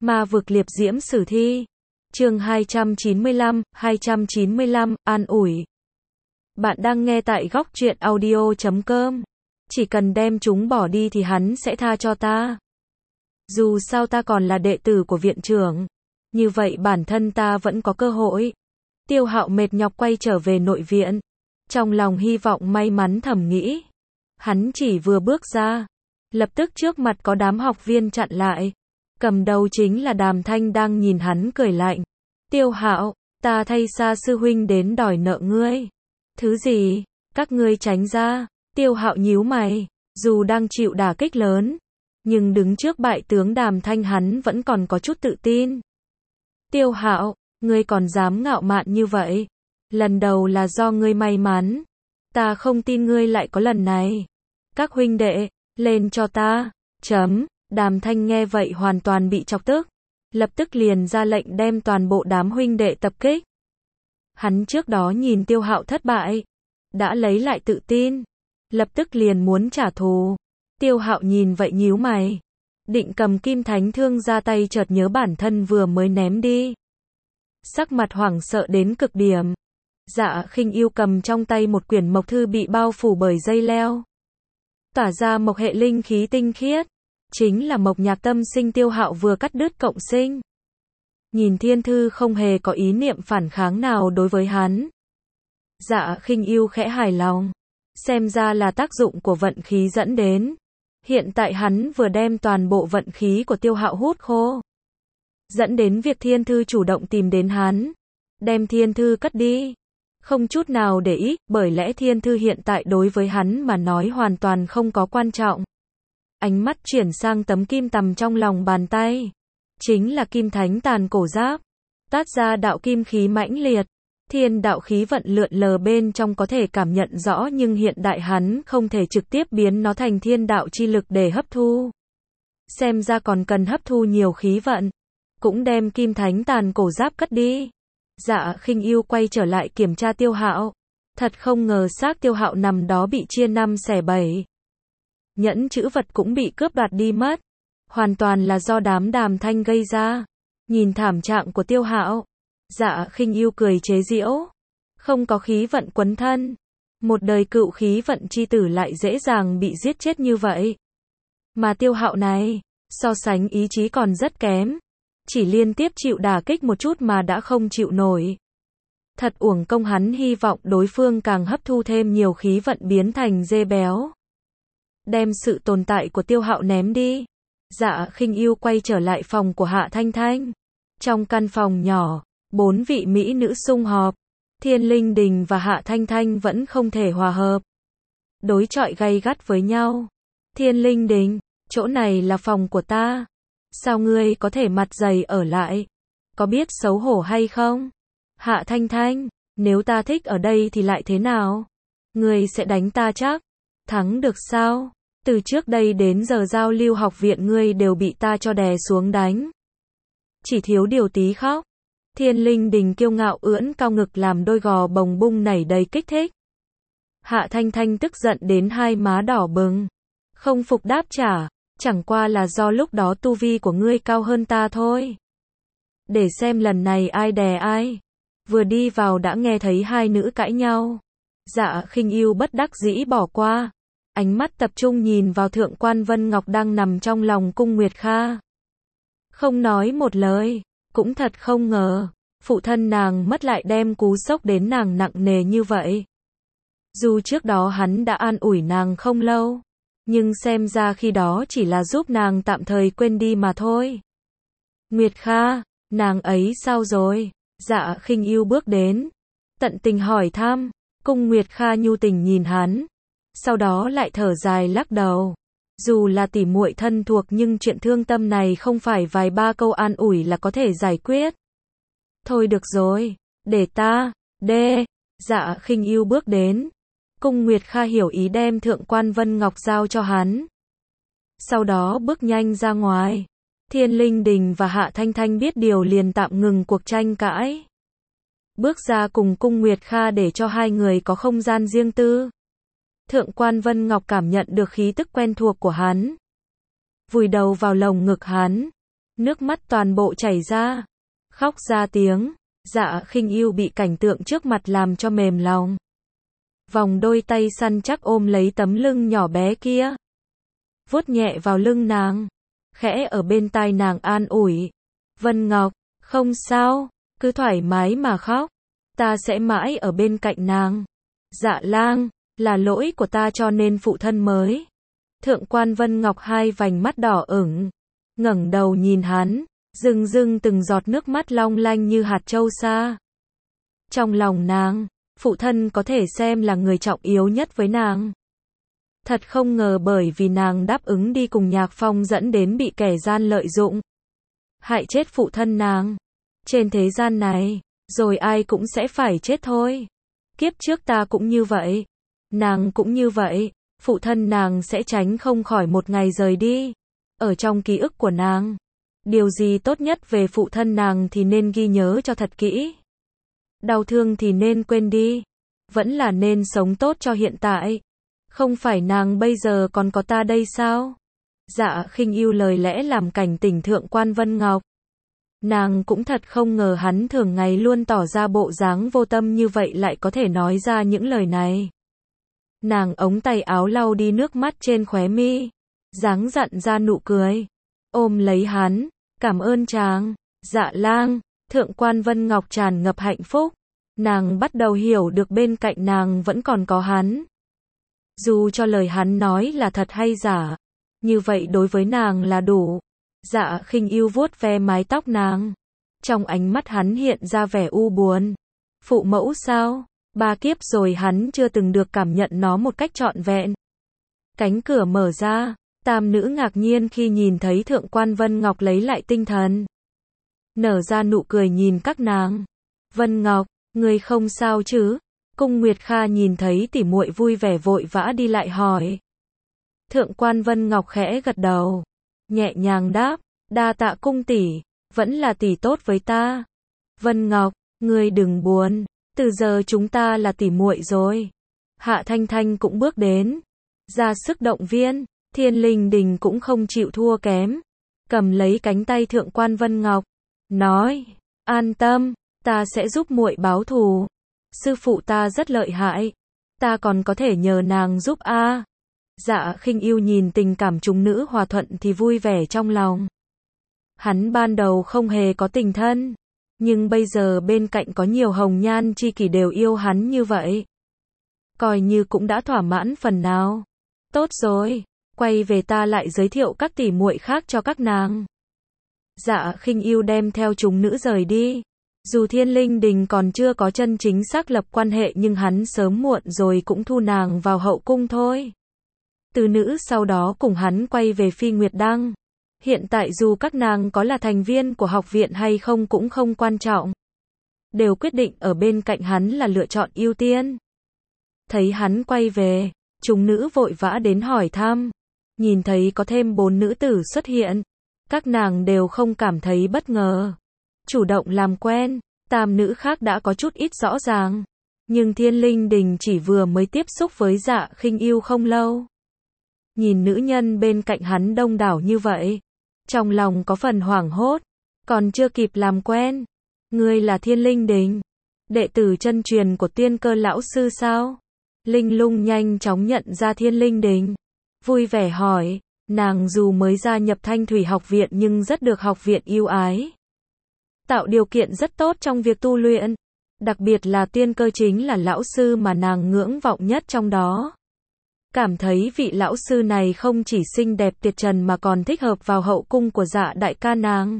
Ma vực liệp diễm sử thi. Chương 295, an ủi. Bạn đang nghe tại góc truyện audio.com. Chỉ cần đem chúng bỏ đi thì hắn sẽ tha cho ta. Dù sao ta còn là đệ tử của viện trưởng. Như vậy bản thân ta vẫn có cơ hội. Tiêu Hạo mệt nhọc quay trở về nội viện. Trong lòng hy vọng may mắn thầm nghĩ. Hắn chỉ vừa bước ra. Lập tức trước mặt có đám học viên chặn lại. Cầm đầu chính là Đàm Thanh đang nhìn hắn cười lạnh. Tiêu Hạo, ta thay Sa sư huynh đến đòi nợ ngươi. Thứ gì? Các ngươi tránh ra. Tiêu Hạo nhíu mày. Dù đang chịu đả kích lớn, nhưng đứng trước bại tướng Đàm Thanh hắn vẫn còn có chút tự tin. Tiêu Hạo, ngươi còn dám ngạo mạn như vậy? Lần đầu là do ngươi may mắn. Ta không tin ngươi lại có lần này. Các huynh đệ, lên cho ta. Chấm. Đàm Thanh nghe vậy hoàn toàn bị chọc tức. Lập tức liền ra lệnh đem toàn bộ đám huynh đệ tập kích. Hắn trước đó nhìn Tiêu Hạo thất bại, đã lấy lại tự tin. Lập tức liền muốn trả thù. Tiêu Hạo nhìn vậy nhíu mày. Định cầm kim thánh thương ra tay chợt nhớ bản thân vừa mới ném đi. Sắc mặt hoảng sợ đến cực điểm. Dạ Khinh Yêu cầm trong tay một quyển mộc thư bị bao phủ bởi dây leo. Tỏa ra mộc hệ linh khí tinh khiết. Chính là mộc nhạc tâm sinh Tiêu Hạo vừa cắt đứt cộng sinh. Nhìn thiên thư không hề có ý niệm phản kháng nào đối với hắn. Dạ Khinh Yêu khẽ hài lòng. Xem ra là tác dụng của vận khí dẫn đến. Hiện tại hắn vừa đem toàn bộ vận khí của Tiêu Hạo hút khô. Dẫn đến việc thiên thư chủ động tìm đến hắn. Đem thiên thư cất đi. Không chút nào để ý, bởi lẽ thiên thư hiện tại đối với hắn mà nói hoàn toàn không có quan trọng. Ánh mắt chuyển sang tấm kim tằm trong lòng bàn tay. Chính là kim thánh tàn cổ giáp. Tát ra đạo kim khí mãnh liệt. Thiên đạo khí vận lượn lờ bên trong có thể cảm nhận rõ nhưng hiện đại hắn không thể trực tiếp biến nó thành thiên đạo chi lực để hấp thu. Xem ra còn cần hấp thu nhiều khí vận. Cũng đem kim thánh tàn cổ giáp cất đi. Dạ Khinh Yêu quay trở lại kiểm tra Tiêu Hạo. Thật không ngờ xác Tiêu Hạo nằm đó bị chia 5 xẻ 7. Nhẫn chữ vật cũng bị cướp đoạt đi mất. Hoàn toàn là do đám Đàm Thanh gây ra. Nhìn thảm trạng của Tiêu Hạo, Dạ Khinh Yêu cười chế giễu. Không có khí vận quấn thân. Một đời cựu khí vận chi tử lại dễ dàng bị giết chết như vậy. Mà Tiêu Hạo này, so sánh ý chí còn rất kém. Chỉ liên tiếp chịu đả kích một chút mà đã không chịu nổi. Thật uổng công hắn hy vọng đối phương càng hấp thu thêm nhiều khí vận biến thành dê béo. Đem sự tồn tại của Tiêu Hạo ném đi. Dạ Khinh Yêu quay trở lại phòng của Hạ Thanh Thanh. Trong căn phòng nhỏ, 4 vị mỹ nữ sum họp. Thiên Linh Đình và Hạ Thanh Thanh vẫn không thể hòa hợp. Đối chọi gay gắt với nhau. Thiên Linh Đình, chỗ này là phòng của ta. Sao ngươi có thể mặt dày ở lại? Có biết xấu hổ hay không? Hạ Thanh Thanh, nếu ta thích ở đây thì lại thế nào? Ngươi sẽ đánh ta chắc? Thắng được sao? Từ trước đây đến giờ giao lưu học viện ngươi đều bị ta cho đè xuống đánh. Chỉ thiếu điều tí khóc. Thiên Linh Đình kiêu ngạo ưỡn cao ngực làm đôi gò bồng bung nảy đầy kích thích. Hạ Thanh Thanh tức giận đến hai má đỏ bừng. Không phục đáp trả. Chẳng qua là do lúc đó tu vi của ngươi cao hơn ta thôi. Để xem lần này ai đè ai. Vừa đi vào đã nghe thấy hai nữ cãi nhau. Dạ Khinh Yêu bất đắc dĩ bỏ qua. Ánh mắt tập trung nhìn vào Thượng quan Vân Ngọc đang nằm trong lòng Cung Nguyệt Kha. Không nói một lời. Cũng thật không ngờ. Phụ thân nàng mất lại đem cú sốc đến nàng nặng nề như vậy. Dù trước đó hắn đã an ủi nàng không lâu. Nhưng xem ra khi đó chỉ là giúp nàng tạm thời quên đi mà thôi. Nguyệt Kha, nàng ấy sao rồi? Dạ Khinh Yêu bước đến. Tận tình hỏi thăm. Cung Nguyệt Kha nhu tình nhìn hắn. Sau đó lại thở dài lắc đầu. Dù là tỉ muội thân thuộc nhưng chuyện thương tâm này không phải vài ba câu an ủi là có thể giải quyết. Thôi được rồi, để ta, đê. Dạ Khinh Yêu bước đến. Cung Nguyệt Kha hiểu ý đem Thượng quan Vân Ngọc giao cho hắn. Sau đó bước nhanh ra ngoài. Thiên Linh Đình và Hạ Thanh Thanh biết điều liền tạm ngừng cuộc tranh cãi. Bước ra cùng Cung Nguyệt Kha để cho hai người có không gian riêng tư. Thượng quan Vân Ngọc cảm nhận được khí tức quen thuộc của hắn. Vùi đầu vào lồng ngực hắn. nước mắt toàn bộ chảy ra, khóc ra tiếng. Dạ Khinh Yêu bị cảnh tượng trước mặt làm cho mềm lòng. Vòng đôi tay săn chắc ôm lấy tấm lưng nhỏ bé kia, vuốt nhẹ vào lưng nàng, khẽ ở bên tai nàng an ủi. Vân Ngọc, không sao, cứ thoải mái mà khóc, ta sẽ mãi ở bên cạnh nàng. Dạ Lang, là lỗi của ta cho nên phụ thân mới. Thượng quan Vân Ngọc hai vành mắt đỏ ửng, ngẩng đầu nhìn hắn, rưng rưng từng giọt nước mắt long lanh như hạt châu sa. Trong lòng nàng, phụ thân có thể xem là người trọng yếu nhất với nàng. Thật không ngờ bởi vì nàng đáp ứng đi cùng Nhạc Phong dẫn đến bị kẻ gian lợi dụng, hại chết phụ thân nàng. Trên thế gian này, rồi ai cũng sẽ phải chết thôi. Kiếp trước ta cũng như vậy, nàng cũng như vậy, phụ thân nàng sẽ tránh không khỏi một ngày rời đi. Ở trong ký ức của nàng, điều gì tốt nhất về phụ thân nàng thì nên ghi nhớ cho thật kỹ. Đau thương thì nên quên đi, vẫn là nên sống tốt cho hiện tại. Không phải nàng bây giờ còn có ta đây sao? Dạ Khinh Yêu lời lẽ làm cảnh tỉnh thượng quan Vân Ngọc. Nàng cũng thật không ngờ hắn thường ngày luôn tỏ ra bộ dáng vô tâm như vậy lại có thể nói ra những lời này. Nàng ống tay áo lau đi nước mắt trên khóe mi, dáng dặn ra nụ cười, ôm lấy hắn, cảm ơn chàng. Dạ Lang, thượng quan Vân Ngọc tràn ngập hạnh phúc. Nàng bắt đầu hiểu được bên cạnh nàng vẫn còn có hắn. Dù cho lời hắn nói là thật hay giả, như vậy đối với nàng là đủ. Dạ Khinh Yêu vuốt ve mái tóc nàng, trong ánh mắt hắn hiện ra vẻ u buồn. Phụ mẫu sao? 3 kiếp rồi hắn chưa từng được cảm nhận nó một cách trọn vẹn. Cánh cửa mở ra, tam nữ ngạc nhiên khi nhìn thấy thượng quan Vân Ngọc lấy lại tinh thần, nở ra nụ cười nhìn các nàng. Vân Ngọc, ngươi không sao chứ? Cung Nguyệt Kha nhìn thấy tỷ muội vui vẻ vội vã đi lại hỏi. Thượng quan Vân Ngọc khẽ gật đầu, nhẹ nhàng đáp, đa tạ cung tỷ, vẫn là tỷ tốt với ta. Vân Ngọc, ngươi đừng buồn, từ giờ chúng ta là tỷ muội rồi. Hạ Thanh Thanh cũng bước đến, ra sức động viên. Thiên Linh Đình cũng không chịu thua kém, cầm lấy cánh tay thượng quan Vân Ngọc, nói, an tâm, ta sẽ giúp muội báo thù. Sư phụ ta rất lợi hại, ta còn có thể nhờ nàng giúp a. Dạ Khinh Yêu nhìn tình cảm chúng nữ hòa thuận thì vui vẻ trong lòng. Hắn ban đầu không hề có tình thân, nhưng bây giờ bên cạnh có nhiều hồng nhan chi kỷ đều yêu hắn như vậy, coi như cũng đã thỏa mãn phần nào. Tốt rồi, quay về ta lại giới thiệu các tỷ muội khác cho các nàng. Dạ Khinh Yêu đem theo chúng nữ rời đi. Dù Thiên Linh Đình còn chưa có chân chính xác lập quan hệ nhưng hắn sớm muộn rồi cũng thu nàng vào hậu cung thôi. Từ nữ sau đó cùng hắn quay về Phi Nguyệt Đăng. Hiện tại dù các nàng có là thành viên của học viện hay không cũng không quan trọng. Đều quyết định ở bên cạnh hắn là lựa chọn ưu tiên. Thấy hắn quay về, chúng nữ vội vã đến hỏi thăm. Nhìn thấy có thêm 4 nữ tử xuất hiện, các nàng đều không cảm thấy bất ngờ. Chủ động làm quen, tam nữ khác đã có chút ít rõ ràng. Nhưng Thiên Linh Đình chỉ vừa mới tiếp xúc với Dạ Khinh Yêu không lâu. Nhìn nữ nhân bên cạnh hắn đông đảo như vậy, trong lòng có phần hoảng hốt, còn chưa kịp làm quen. Ngươi là Thiên Linh Đình, đệ tử chân truyền của Tiên Cơ lão sư sao? Linh Lung nhanh chóng nhận ra Thiên Linh Đình, vui vẻ hỏi. Nàng dù mới gia nhập Thanh Thủy học viện nhưng rất được học viện yêu ái, tạo điều kiện rất tốt trong việc tu luyện. Đặc biệt là Tiên Cơ chính là lão sư mà nàng ngưỡng vọng nhất trong đó. Cảm thấy vị lão sư này không chỉ xinh đẹp tuyệt trần mà còn thích hợp vào hậu cung của Dạ đại ca nàng.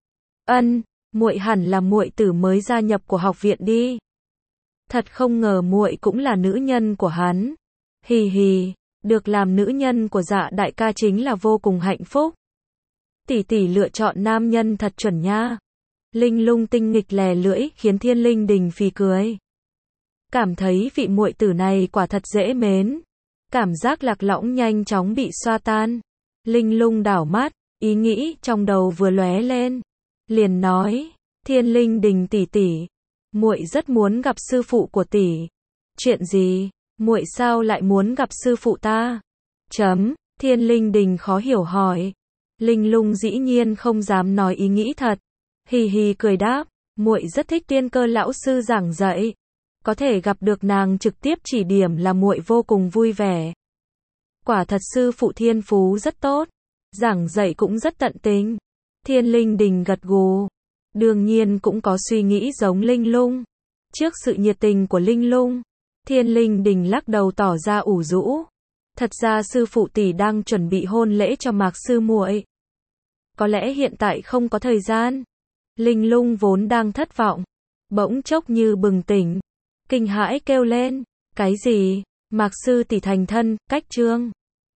Ân, muội hẳn là muội tử mới gia nhập của học viện đi. Thật không ngờ muội cũng là nữ nhân của hắn. Hì hì, được làm nữ nhân của Dạ đại ca chính là vô cùng hạnh phúc. Tỷ tỷ lựa chọn nam nhân thật chuẩn nha. Linh Lung tinh nghịch lè lưỡi khiến Thiên Linh Đình phì cười. Cảm thấy vị muội tử này quả thật dễ mến. Cảm giác lạc lõng nhanh chóng bị xoa tan. Linh Lung đảo mắt, ý nghĩ trong đầu vừa lóe lên, liền nói, Thiên Linh Đình tỷ tỷ, muội rất muốn gặp sư phụ của tỷ. Chuyện gì? Muội sao lại muốn gặp sư phụ ta? Thiên Linh Đình khó hiểu hỏi. Linh Lung dĩ nhiên không dám nói ý nghĩ thật. Hì hì cười đáp, muội rất thích Tiên Cơ lão sư giảng dạy. Có thể gặp được nàng trực tiếp chỉ điểm là muội vô cùng vui vẻ. Quả thật sư phụ thiên phú rất tốt, giảng dạy cũng rất tận tình. Thiên Linh Đình gật gù, đương nhiên cũng có suy nghĩ giống Linh Lung. Trước sự nhiệt tình của Linh Lung, Thiên Linh Đình lắc đầu tỏ ra ủ rũ. Thật ra sư phụ tỷ đang chuẩn bị hôn lễ cho Mạc sư muội. Có lẽ hiện tại không có thời gian. Linh Lung vốn đang thất vọng, bỗng chốc như bừng tỉnh, kinh hãi kêu lên, cái gì? Mạc sư tỷ thành thân, cách trương.